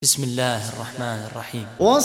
بسم الله الرحمن الرحيم.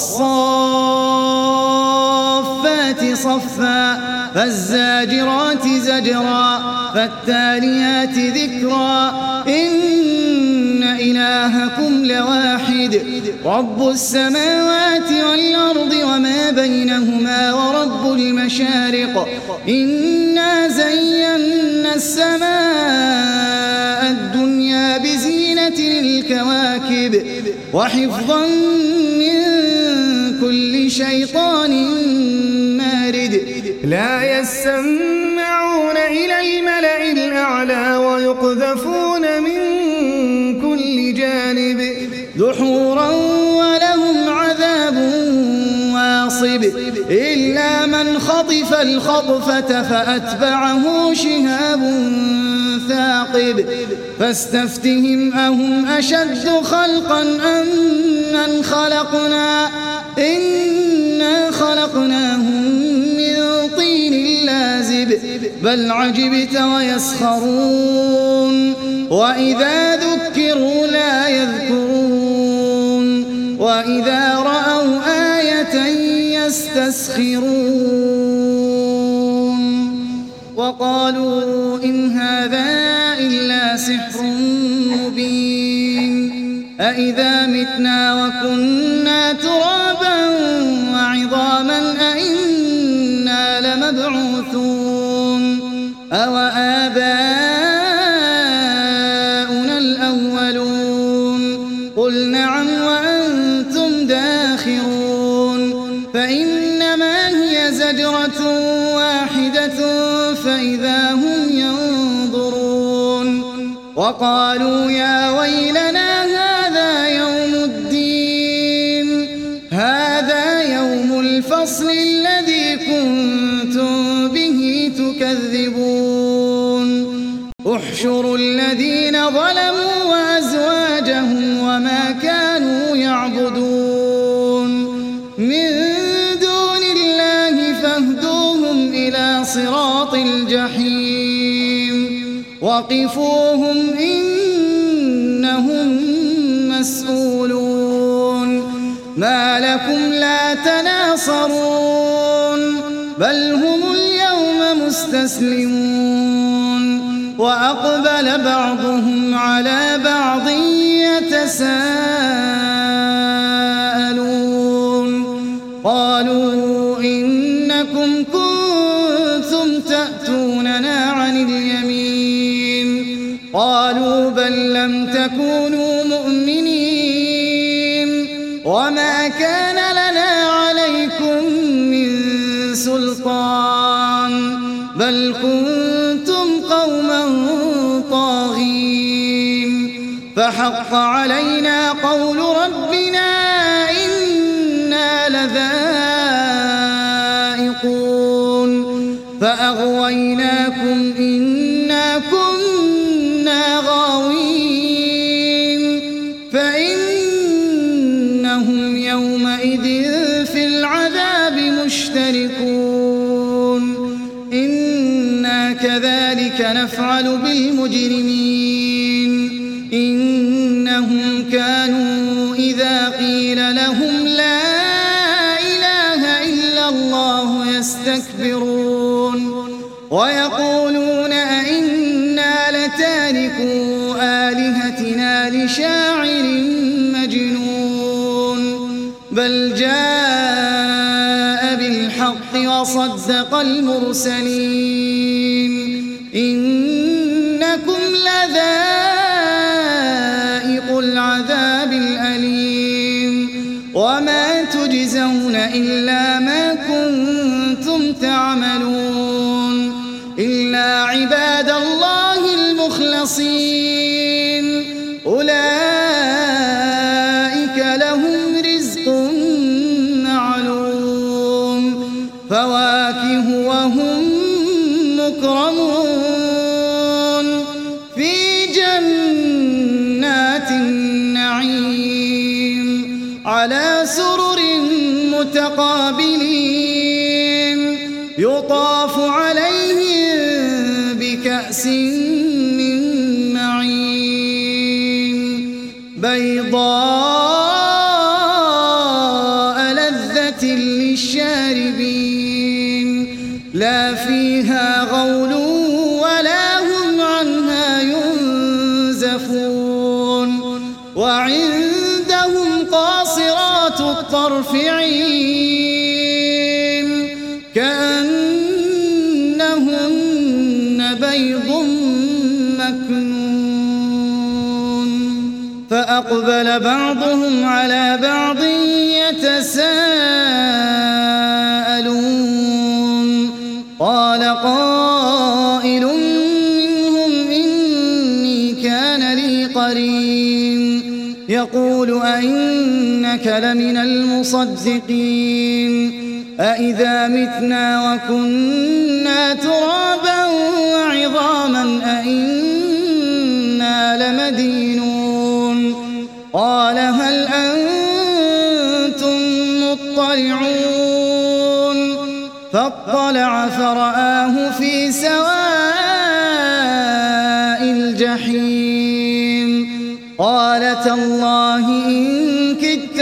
والصافات صفا فالزاجرات زجرا فالتاليات ذكرا إن إلهكم لواحد رب السماوات والأرض وما بينهما ورب المشارق إنا زينا السماء الدنيا بزينة الكواكب وحفظا من كل شيطان مارد لا يسمعون إلى الملأ الأعلى ويقذفون من كل جانب دحورا ولهم عذاب واصب إلا من خطف الخطفة فأتبعه شهاب ثاقب فاستفتهم أهم أشد خلقا أم من خلقنا إنا خلقناهم من طين لازب بل عجبت ويسخرون وإذا ذكروا لا يذكرون وإذا رأوا آية يستسخرون وقالوا إن هذا إلا سحر مبين أإذا متنا وكنا ترابا وعظاما أإنا لمبعوثون أو آباؤنا الأولون قل نعم وأنتم داخرون فإنما هي زجرة واحدة فإذا هم ينظرون وقالوا يا ويلنا هذا يوم الدين هذا يوم الفصل الذي كنتم به تكذبون احشروا الذين ظلموا وأزواجهم وما كانوا يعبدون من دون الله فاهدوهم إلى صراط الجحيم وقفوهم إنهم مسؤولون ما لكم لا تناصرون بل هم اليوم مستسلمون وأقبل بعضهم على بعض يتساءلون قالوا إنكم كنتم تأتوننا عن اليمين قالوا بل لم تكونوا مؤمنين وما كان لنا عليكم من سلطان بل كنتم قوما طاغين فحق علينا قول ربنا إنا لذائقون فأغويناكم إنا كنا غاوين فإنهم يومئذ في العذاب مشتركون إنا كذلك نفعل بالمجرمين إنهم كانوا إذا قيل لهم لا إله إلا الله يستكبرون ويقولون أئنا لتاركو آلهتنا لشاعر مجنون بل جاء بالحق وصدق المرسلين إنكم لذائق العذاب الأليم وما تجزون إلا ما كنتم تعملون إلا عباد الله المخلصين أولئك لهم رزق معلوم فواكه وهم مكرمون في جنات النعيم على سرر متقابلين يطاف عليهم بكأس من معين بيضاء فيها غول ولا هم عنها ينزفون وعندهم قاصرات الطرف عين كأنهن بيض مكنون فأقبل بعضهم على بعض يتساءلون قال قائل منهم إني كان لي قرين يقول أئنك لمن المصدقين أئذا متنا وكنا ترابا وعظاما أئنا لمدينون قال هل أنتم مطلعون فاطلع فرآه في سواء الجحيم قال تالله إن كدت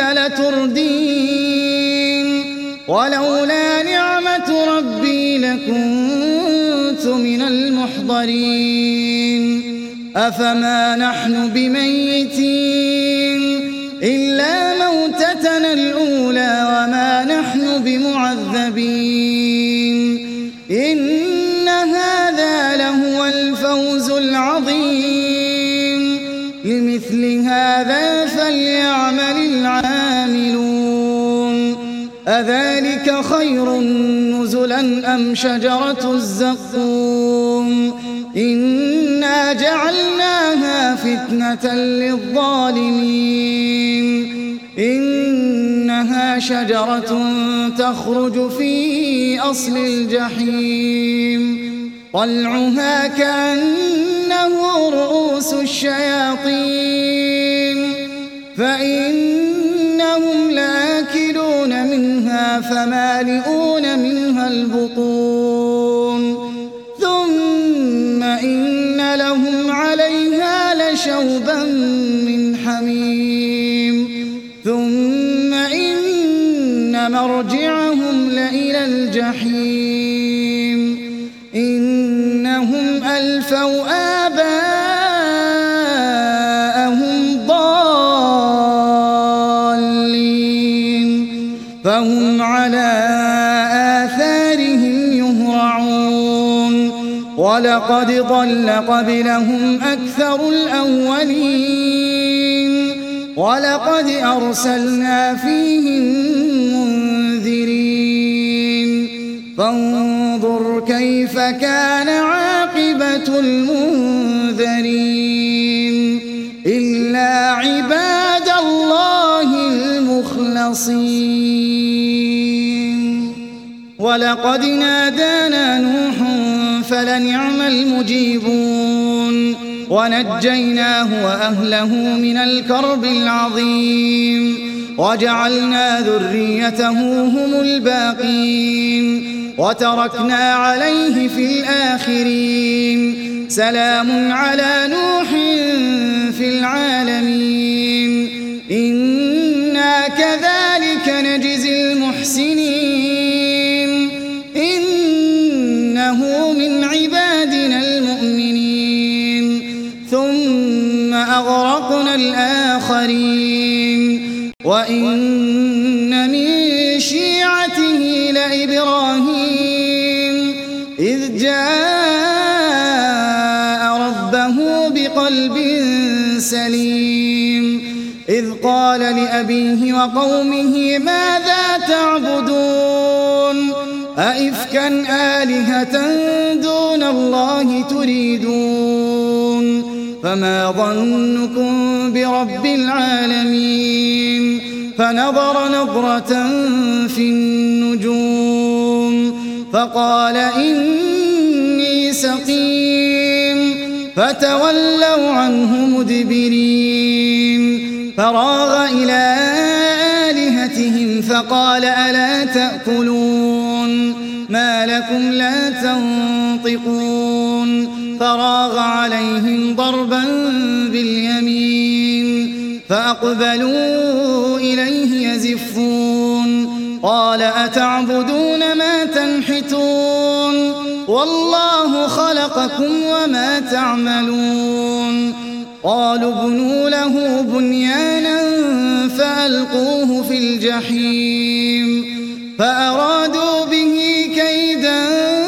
لتردين ولولا نعمة ربي لكنت من المحضرين أفما نحن بميتين إلا موتتنا الأولى وما نحن بمعذبين إن هذا لهو الفوز العظيم لمثل هذا فليعمل العاملون أذلك خير نزلا أم شجرة الزقوم إنا جعلناها فتنة للظالمين إنها شجرة تخرج في أصل الجحيم طلعها كأنه رؤوس الشياطين فإنهم لآكلون منها فمالئون منها البطون ثم إن لهم عليها لشوبا من حميم ثم إن مرجعهم لإلى الجحيم إنهم ألفوا آباءهم ضالين فهم على آثارهم يهرعون ولقد ضل قبلهم أكثر الأولين ولقد أرسلنا فيهم منذرين فانظر كيف كان عاقبة المنذرين إلا عباد الله المخلصين ولقد نادانا نوح فلنعم المجيبون ونجيناه وأهله من الكرب العظيم وجعلنا ذريته هم الباقين وتركنا عليه في الآخرين سلام على نوح في العالمين إنا كذلك نجزي المحسنين إنه من عبادنا المؤمنين ثم أغرقنا الآخرين وإن من شيعته لإبراهيم إذ جاء ربه بقلب سليم إذ قال لأبيه وقومه ماذا تعبدون أئفكا آلهة دون الله تريدون فما ظنكم برب العالمين فنظر نظرة في النجوم فقال إني سقيم فتولوا عنه مدبرين فراغ إلى آلهتهم فقال ألا تأكلون ما لكم لا تنطقون فراغ عليهم ضربا باليمين فأقبلوا إليه يزفون قال أتعبدون ما تنحتون والله خلقكم وما تعملون قالوا ابنوا له بنيانا فألقوه في الجحيم فأرادوا به كيدا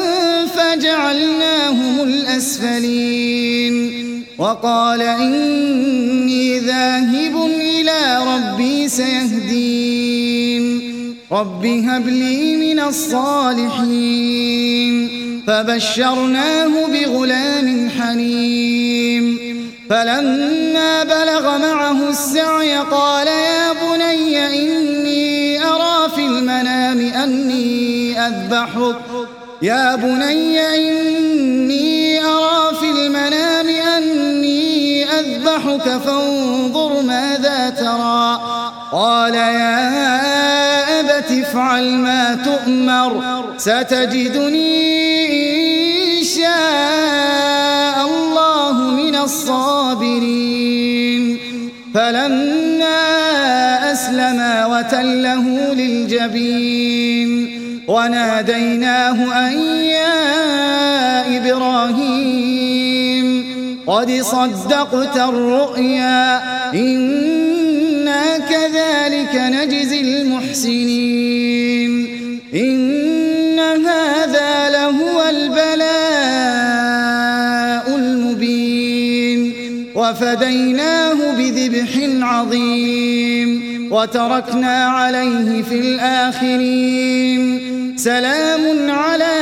فجعلناهم الأسفلين وقال إني ذاهب إلى ربي سيهدين رب هب لي من الصالحين فبشرناه بغلام حليم فلما بلغ معه السعي قال يا بني إني أرى في المنام أني أذبحك فانظر ماذا ترى قال يا أبت افعل ما تؤمر ستجدني إن شاء الله من الصابرين فلما أسلما وتله للجبين وناديناه أن يا إبراهيم قد صدقت الرؤيا إنا كذلك نجزي المحسنين إن هذا لهو البلاء المبين وفديناه بذبح عظيم وتركنا عليه في الآخرين سلام على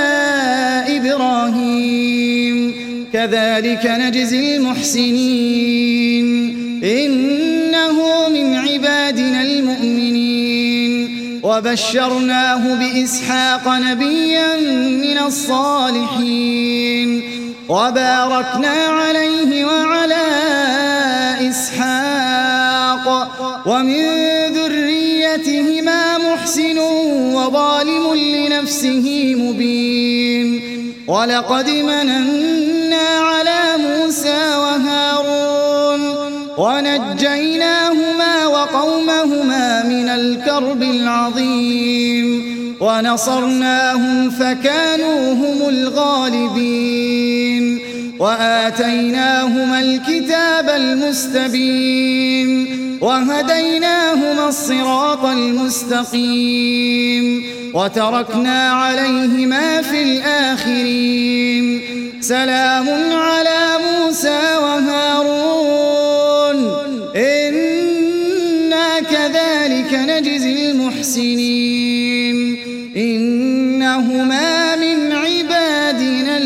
إبراهيم كذلك نجزي المحسنين إنه من عبادنا المؤمنين وبشرناه بإسحاق نبيا من الصالحين وباركنا عليه وعلى إسحاق ومن ذريتهما محسن وظالم لنفسه مبين ولقد مننا على موسى وهارون ونجيناهما وقومهما من الكرب العظيم ونصرناهم فكانوا هم الغالبين وآتيناهما الكتاب المستبين وهديناهما الصراط المستقيم وتركنا عليهما في الآخرين سلام على موسى وهارون إنا كذلك نجزي المحسنين إنهما من عبادنا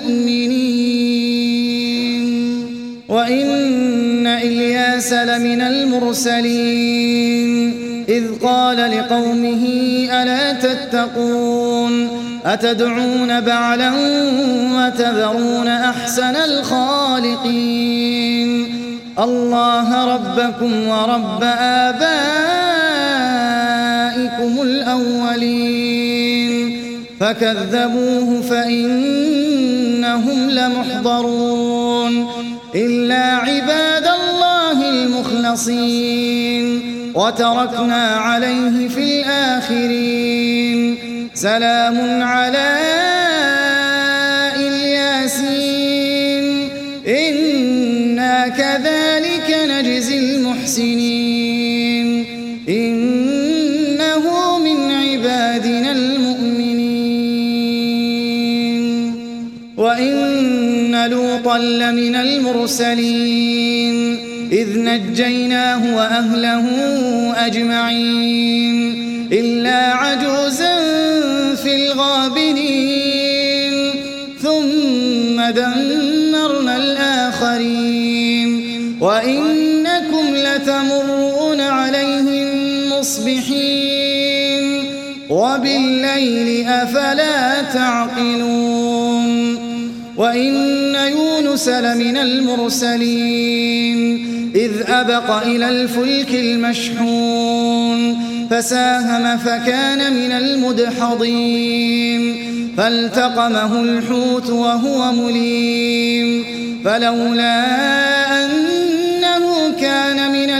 المؤمنين وإن إلياس لمن المرسلين إذ قال لقومه ألا تتقون أتدعون بعلا وتذرون أحسن الخالقين الله ربكم ورب آبائكم الأولين فكذبوه فإنهم لمحضرون إلا عباد الله المخلصين وتركنا عليه في الآخرين سلام على الياسين إنا كذلك نجزي المحسنين إنه من عبادنا المؤمنين وإن لوطا لمن المرسلين إذ نجيناه وأهله أجمعين إلا عجوزا في الغابرين ثم دمرنا الآخرين وإنكم لتمرون عليهم مصبحين وبالليل أفلا تعقلون وإن يونس لمن المرسلين إذ أبق إلى الفلك المشحون فساهم فكان من المدحضين فالتقمه الحوت وهو مليم فلولا أنه كان من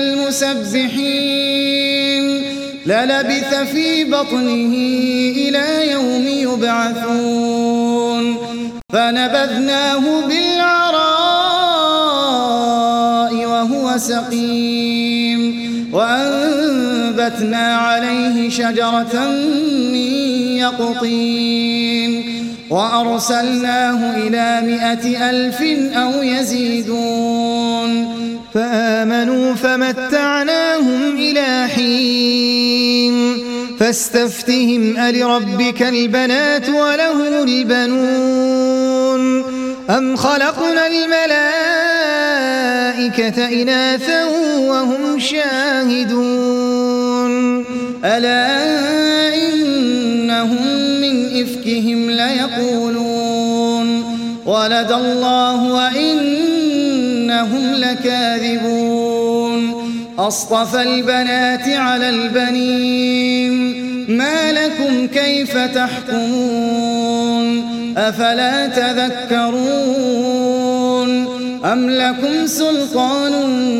المسبحين للبث في بطنه إلى يوم يبعثون فنبذناه بالعراء وهو سقيم وأنبتنا عليه شجرة من يقطين وأرسلناه إلى 100,000 أو يزيدون فآمنوا فمتعناهم إلى حين فاستفتهم ألربك البنات وله البنون أم خلقنا الملائكة إناثا وهم شاهدون ألا إنهم من إفكهم ليقولون ولد الله وإنهم لكاذبون أصطفى البنات على البنين ما لكم كيف تحكمون أفلا تذكرون أم لكم سلطان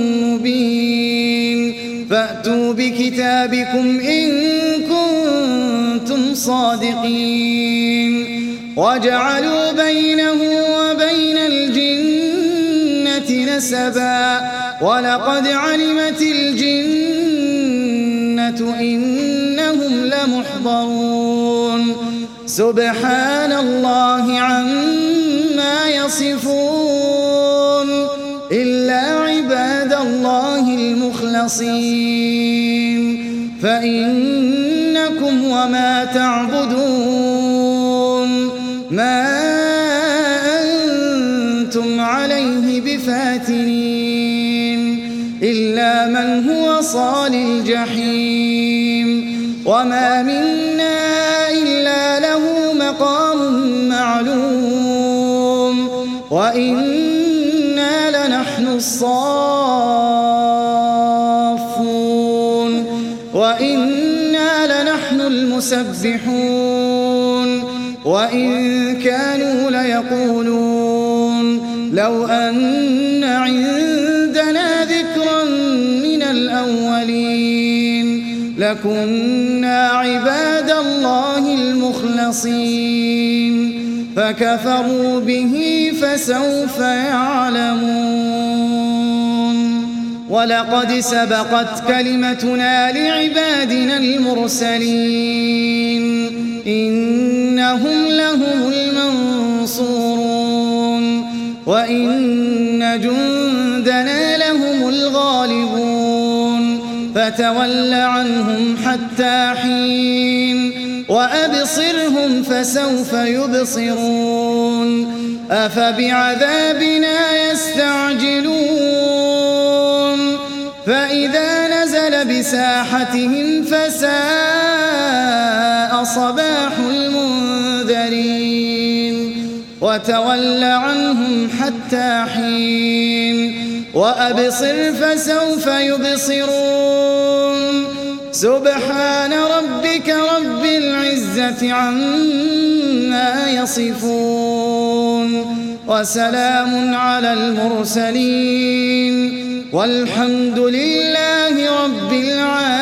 مبين فأتوا بكتابكم إن كنتم صادقين وجعلوا بينه وبين الجنة نسبا ولقد علمت الجنة إنهم لمحضرون سبحان الله عما يصفون إلا عباد الله المخلصين فإنكم وما تعبدون ما أنتم عليه بفاتنين إلا من هو صال الجحيم وما منا إلا له مقام معلوم وإنا لنحن الصافون وإنا لنحن المسبحون وإن كانوا ليقولون لو أن عندنا ذكرا من الأولين لكنا عباد الله المخلصين فكفروا به فسوف يعلمون ولقد سبقت كلمتنا لعبادنا المرسلين إنهم لهم المنصورون وإن جندنا لهم الغالبون فتول عنهم حتى حين وأبصرهم فسوف يبصرون أفبعذابنا يستعجلون فإذا نزل بساحتهم فساء صباح المنذرين وتول عنهم حتى حين وأبصر فسوف يبصرون سبحان ربك رب العزة عما يصفون وسلام على المرسلين والحمد لله رب العالمين.